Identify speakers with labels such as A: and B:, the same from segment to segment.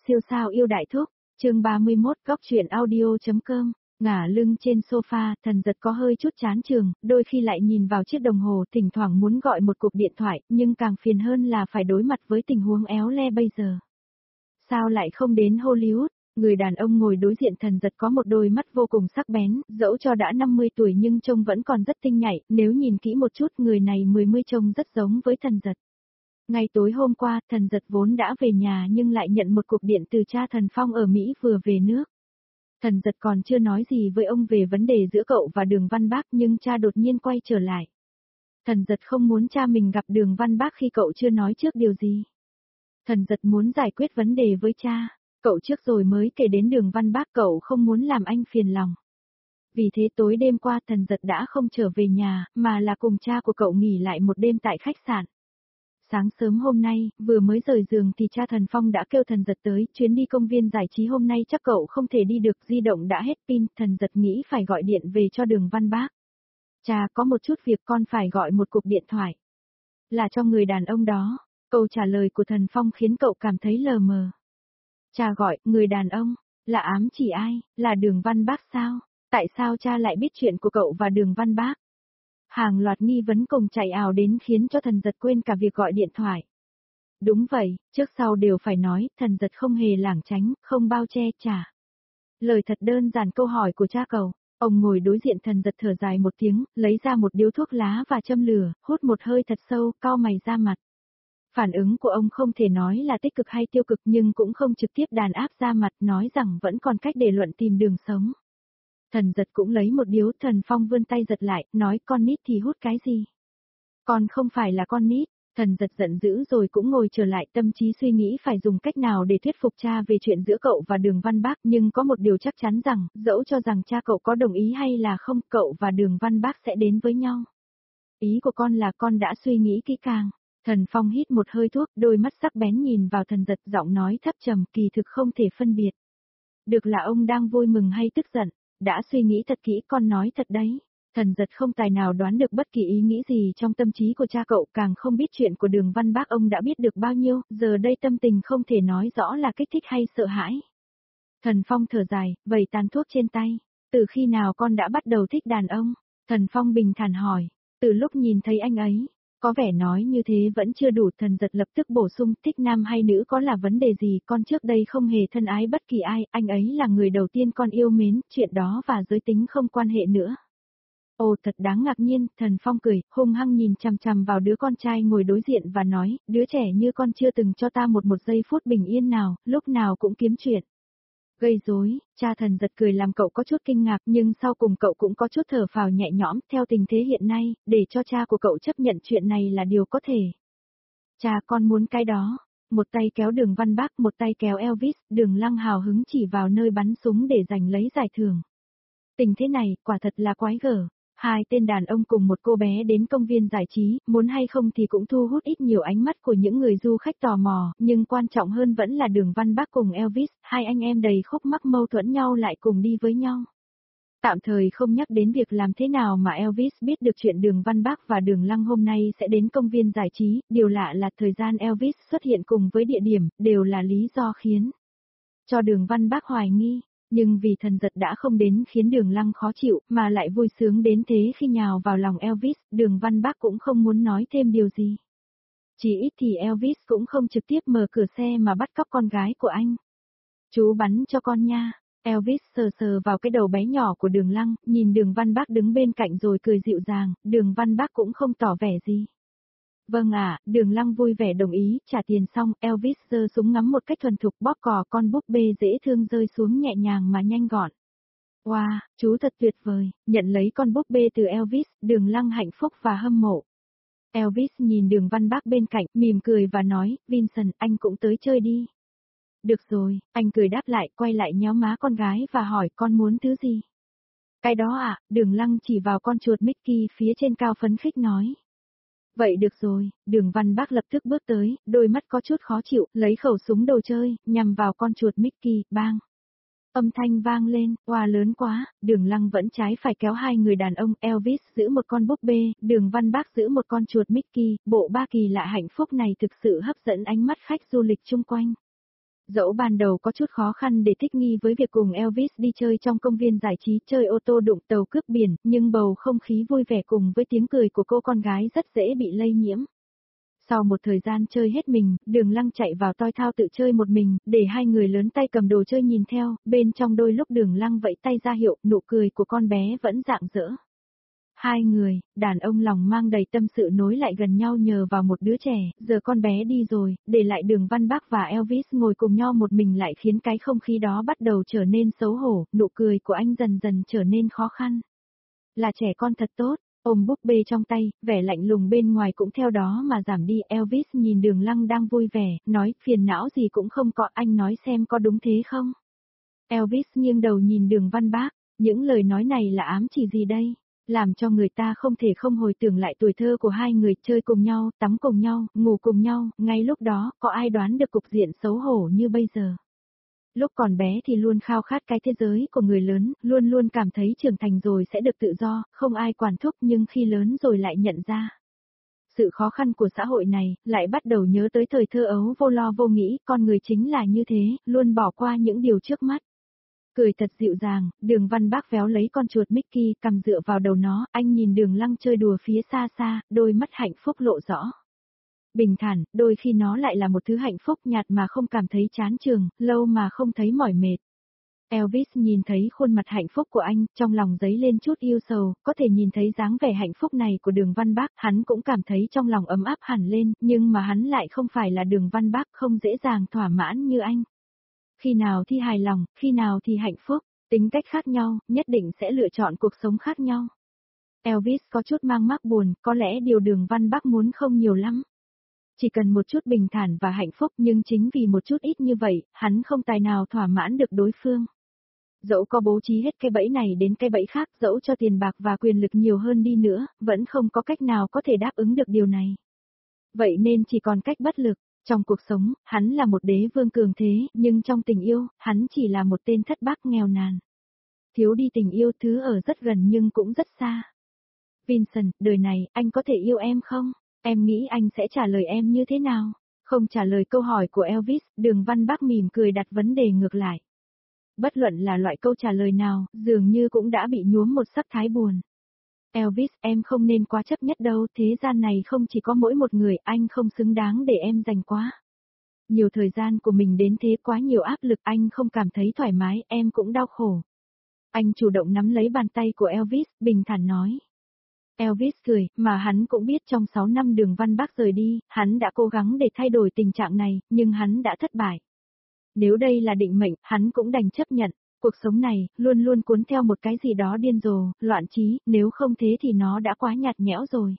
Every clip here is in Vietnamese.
A: siêu sao yêu đại thúc, chương 31 góc truyện audio.com, ngả lưng trên sofa, Thần Giật có hơi chút chán chường, đôi khi lại nhìn vào chiếc đồng hồ, thỉnh thoảng muốn gọi một cuộc điện thoại, nhưng càng phiền hơn là phải đối mặt với tình huống éo le bây giờ. Sao lại không đến Hollywood? Người đàn ông ngồi đối diện Thần Giật có một đôi mắt vô cùng sắc bén, dẫu cho đã 50 tuổi nhưng trông vẫn còn rất tinh nhạy, nếu nhìn kỹ một chút người này mươi trông rất giống với Thần Giật. Ngày tối hôm qua, Thần Giật vốn đã về nhà nhưng lại nhận một cuộc điện từ cha Thần Phong ở Mỹ vừa về nước. Thần Giật còn chưa nói gì với ông về vấn đề giữa cậu và Đường Văn Bác nhưng cha đột nhiên quay trở lại. Thần Giật không muốn cha mình gặp Đường Văn Bác khi cậu chưa nói trước điều gì. Thần Giật muốn giải quyết vấn đề với cha, cậu trước rồi mới kể đến Đường Văn Bác, cậu không muốn làm anh phiền lòng. Vì thế tối đêm qua Thần Giật đã không trở về nhà, mà là cùng cha của cậu nghỉ lại một đêm tại khách sạn. Sáng sớm hôm nay, vừa mới rời giường thì cha Thần Phong đã kêu Thần Giật tới, chuyến đi công viên giải trí hôm nay chắc cậu không thể đi được, di động đã hết pin, Thần Giật nghĩ phải gọi điện về cho Đường Văn Bác. Cha, có một chút việc con phải gọi một cuộc điện thoại. Là cho người đàn ông đó. Câu trả lời của Thần Phong khiến cậu cảm thấy lờ mờ. Cha gọi, người đàn ông, là ám chỉ ai, là Đường Văn Bác sao? Tại sao cha lại biết chuyện của cậu và Đường Văn Bác? Hàng loạt nghi vấn cùng chạy ào đến khiến cho Thần Giật quên cả việc gọi điện thoại. Đúng vậy, trước sau đều phải nói, Thần Giật không hề lảng tránh, không bao che trả. Lời thật đơn giản câu hỏi của cha cậu. Ông ngồi đối diện Thần Giật thở dài một tiếng, lấy ra một điếu thuốc lá và châm lửa, hút một hơi thật sâu, cau mày ra mặt. Phản ứng của ông không thể nói là tích cực hay tiêu cực nhưng cũng không trực tiếp đàn áp ra mặt, nói rằng vẫn còn cách để luận tìm đường sống. Thần Giật cũng lấy một điếu, Thần Phong vươn tay giật lại, nói con nít thì hút cái gì? Con không phải là con nít. Thần Giật giận dữ rồi cũng ngồi trở lại, tâm trí suy nghĩ phải dùng cách nào để thuyết phục cha về chuyện giữa cậu và Đường Văn Bác, nhưng có một điều chắc chắn rằng, dẫu cho rằng cha cậu có đồng ý hay là không, cậu và Đường Văn Bác sẽ đến với nhau. Ý của con là con đã suy nghĩ kỹ càng. Thần Phong hít một hơi thuốc, đôi mắt sắc bén nhìn vào Thần Giật, giọng nói thấp trầm, kỳ thực không thể phân biệt được là ông đang vui mừng hay tức giận. Đã suy nghĩ thật kỹ, con nói thật đấy. Thần Giật không tài nào đoán được bất kỳ ý nghĩ gì trong tâm trí của cha cậu, càng không biết chuyện của Đường Văn Bác ông đã biết được bao nhiêu, giờ đây tâm tình không thể nói rõ là kích thích hay sợ hãi. Thần Phong thở dài, vẩy tàn thuốc trên tay. Từ khi nào con đã bắt đầu thích đàn ông? Thần Phong bình thản hỏi. Từ lúc nhìn thấy anh ấy. Có vẻ nói như thế vẫn chưa đủ, Thần Giật lập tức bổ sung, thích nam hay nữ có là vấn đề gì, con trước đây không hề thân ái bất kỳ ai, anh ấy là người đầu tiên con yêu mến, chuyện đó và giới tính không quan hệ nữa. Ồ, thật đáng ngạc nhiên, Thần Phong cười, hung hăng nhìn chằm chằm vào đứa con trai ngồi đối diện và nói, đứa trẻ như con chưa từng cho ta một giây phút bình yên nào, lúc nào cũng kiếm chuyện. Gây rối, cha Thần Giật cười làm cậu có chút kinh ngạc nhưng sau cùng cậu cũng có chút thở phào nhẹ nhõm, theo tình thế hiện nay, để cho cha của cậu chấp nhận chuyện này là điều có thể. Cha, con muốn cái đó. Một tay kéo Đường Văn Bác, một tay kéo Elvis, Đường Lăng hào hứng chỉ vào nơi bắn súng để giành lấy giải thưởng. Tình thế này, quả thật là quái gở. Hai tên đàn ông cùng một cô bé đến công viên giải trí, muốn hay không thì cũng thu hút ít nhiều ánh mắt của những người du khách tò mò, nhưng quan trọng hơn vẫn là Đường Văn Bác cùng Elvis, hai anh em đầy khúc mắc mâu thuẫn nhau lại cùng đi với nhau. Tạm thời không nhắc đến việc làm thế nào mà Elvis biết được chuyện Đường Văn Bác và Đường Lăng hôm nay sẽ đến công viên giải trí, điều lạ là thời gian Elvis xuất hiện cùng với địa điểm, đều là lý do khiến cho Đường Văn Bác hoài nghi. Nhưng vì Thần Giật đã không đến khiến Đường Lăng khó chịu, mà lại vui sướng đến thế khi nhào vào lòng Elvis, Đường Văn Bác cũng không muốn nói thêm điều gì. Chỉ ít thì Elvis cũng không trực tiếp mở cửa xe mà bắt cóc con gái của anh. Chú bắn cho con nha. Elvis sờ sờ vào cái đầu bé nhỏ của Đường Lăng, nhìn Đường Văn Bác đứng bên cạnh rồi cười dịu dàng, Đường Văn Bác cũng không tỏ vẻ gì. Vâng ạ, Đường Lăng vui vẻ đồng ý, trả tiền xong, Elvis giơ súng ngắm một cách thuần thục, bóp cò con búp bê dễ thương rơi xuống nhẹ nhàng mà nhanh gọn. Wow, chú thật tuyệt vời, nhận lấy con búp bê từ Elvis, Đường Lăng hạnh phúc và hâm mộ. Elvis nhìn Đường Văn Bác bên cạnh, mỉm cười và nói, Vincent, anh cũng tới chơi đi. Được rồi, anh cười đáp lại, quay lại nhéo má con gái và hỏi con muốn thứ gì. Cái đó ạ, Đường Lăng chỉ vào con chuột Mickey phía trên cao phấn khích nói. Vậy được rồi, Đường Văn Bác lập tức bước tới, đôi mắt có chút khó chịu, lấy khẩu súng đồ chơi, nhằm vào con chuột Mickey, bang. Âm thanh vang lên, oa lớn quá, Đường Lăng vẫn trái phải kéo hai người đàn ông, Elvis giữ một con búp bê, Đường Văn Bác giữ một con chuột Mickey, bộ ba kỳ lạ hạnh phúc này thực sự hấp dẫn ánh mắt khách du lịch chung quanh. Dẫu ban đầu có chút khó khăn để thích nghi với việc cùng Elvis đi chơi trong công viên giải trí chơi ô tô đụng tàu cướp biển, nhưng bầu không khí vui vẻ cùng với tiếng cười của cô con gái rất dễ bị lây nhiễm. Sau một thời gian chơi hết mình, Đường Lăng chạy vào toi thao tự chơi một mình, để hai người lớn tay cầm đồ chơi nhìn theo, bên trong đôi lúc Đường Lăng vẫy tay ra hiệu, nụ cười của con bé vẫn rạng rỡ. Hai người, đàn ông lòng mang đầy tâm sự nối lại gần nhau nhờ vào một đứa trẻ, giờ con bé đi rồi, để lại Đường Văn Bác và Elvis ngồi cùng nhau một mình lại khiến cái không khí đó bắt đầu trở nên xấu hổ, nụ cười của anh dần dần trở nên khó khăn. Là trẻ con thật tốt, ôm búp bê trong tay, vẻ lạnh lùng bên ngoài cũng theo đó mà giảm đi. Elvis nhìn Đường Lăng đang vui vẻ, nói phiền não gì cũng không có, anh nói xem có đúng thế không? Elvis nghiêng đầu nhìn Đường Văn Bác, những lời nói này là ám chỉ gì đây? Làm cho người ta không thể không hồi tưởng lại tuổi thơ của hai người chơi cùng nhau, tắm cùng nhau, ngủ cùng nhau, ngay lúc đó, có ai đoán được cục diện xấu hổ như bây giờ. Lúc còn bé thì luôn khao khát cái thế giới của người lớn, luôn luôn cảm thấy trưởng thành rồi sẽ được tự do, không ai quản thúc nhưng khi lớn rồi lại nhận ra. Sự khó khăn của xã hội này, lại bắt đầu nhớ tới thời thơ ấu vô lo vô nghĩ, con người chính là như thế, luôn bỏ qua những điều trước mắt. Cười thật dịu dàng, Đường Văn Bác véo lấy con chuột Mickey cầm dựa vào đầu nó, anh nhìn Đường Lăng chơi đùa phía xa xa, đôi mắt hạnh phúc lộ rõ. Bình thản, đôi khi nó lại là một thứ hạnh phúc nhạt mà không cảm thấy chán chường, lâu mà không thấy mỏi mệt. Elvis nhìn thấy khuôn mặt hạnh phúc của anh, trong lòng dấy lên chút yêu sầu, có thể nhìn thấy dáng vẻ hạnh phúc này của Đường Văn Bác, hắn cũng cảm thấy trong lòng ấm áp hẳn lên, nhưng mà hắn lại không phải là Đường Văn Bác, không dễ dàng thỏa mãn như anh. Khi nào thì hài lòng, khi nào thì hạnh phúc, tính cách khác nhau, nhất định sẽ lựa chọn cuộc sống khác nhau. Elvis có chút mang mác buồn, có lẽ điều Đường Văn Bác muốn không nhiều lắm. Chỉ cần một chút bình thản và hạnh phúc, nhưng chính vì một chút ít như vậy, hắn không tài nào thỏa mãn được đối phương. Dẫu có bố trí hết cái bẫy này đến cái bẫy khác, dẫu cho tiền bạc và quyền lực nhiều hơn đi nữa, vẫn không có cách nào có thể đáp ứng được điều này. Vậy nên chỉ còn cách bất lực. Trong cuộc sống, hắn là một đế vương cường thế, nhưng trong tình yêu, hắn chỉ là một tên thất bác nghèo nàn. Thiếu đi tình yêu, thứ ở rất gần nhưng cũng rất xa. Vincent, đời này, anh có thể yêu em không? Em nghĩ anh sẽ trả lời em như thế nào? Không trả lời câu hỏi của Elvis, Đường Văn Bác mỉm cười đặt vấn đề ngược lại. Bất luận là loại câu trả lời nào, dường như cũng đã bị nhuốm một sắc thái buồn. Elvis, em không nên quá chấp nhất đâu, thế gian này không chỉ có mỗi một người, anh không xứng đáng để em dành quá. Nhiều thời gian của mình đến thế, quá nhiều áp lực, anh không cảm thấy thoải mái, em cũng đau khổ. Anh chủ động nắm lấy bàn tay của Elvis, bình thản nói. Elvis cười, mà hắn cũng biết trong 6 năm Đường Văn Bác rời đi, hắn đã cố gắng để thay đổi tình trạng này, nhưng hắn đã thất bại. Nếu đây là định mệnh, hắn cũng đành chấp nhận. Cuộc sống này, luôn luôn cuốn theo một cái gì đó điên rồ, loạn trí, nếu không thế thì nó đã quá nhạt nhẽo rồi.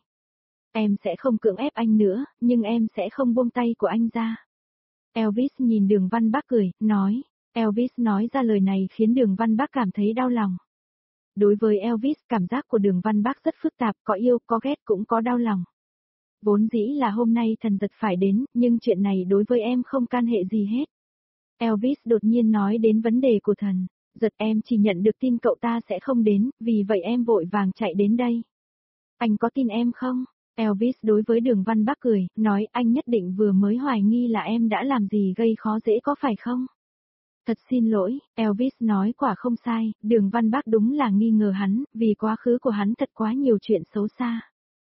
A: Em sẽ không cưỡng ép anh nữa, nhưng em sẽ không buông tay của anh ra. Elvis nhìn Đường Văn Bác cười, nói. Elvis nói ra lời này khiến Đường Văn Bác cảm thấy đau lòng. Đối với Elvis, cảm giác của Đường Văn Bác rất phức tạp, có yêu, có ghét cũng có đau lòng. Vốn dĩ là hôm nay thần giật phải đến, nhưng chuyện này đối với em không can hệ gì hết. Elvis đột nhiên nói đến vấn đề của thần. Giật, em chỉ nhận được tin cậu ta sẽ không đến, vì vậy em vội vàng chạy đến đây. Anh có tin em không? Elvis đối với Đường Văn Bác cười, nói anh nhất định vừa mới hoài nghi là em đã làm gì gây khó dễ có phải không? Thật xin lỗi, Elvis nói quả không sai, Đường Văn Bác đúng là nghi ngờ hắn, vì quá khứ của hắn thật quá nhiều chuyện xấu xa.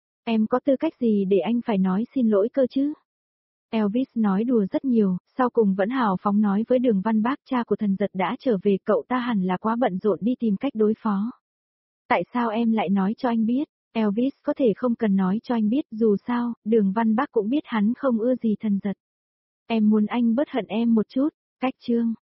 A: Em có tư cách gì để anh phải nói xin lỗi cơ chứ? Elvis nói đùa rất nhiều, sau cùng vẫn hào phóng nói với Đường Văn Bác, cha của thần giật đã trở về, cậu ta hẳn là quá bận rộn đi tìm cách đối phó. Tại sao em lại nói cho anh biết? Elvis có thể không cần nói cho anh biết, dù sao, Đường Văn Bác cũng biết hắn không ưa gì thần giật. Em muốn anh bớt hận em một chút, cách chương.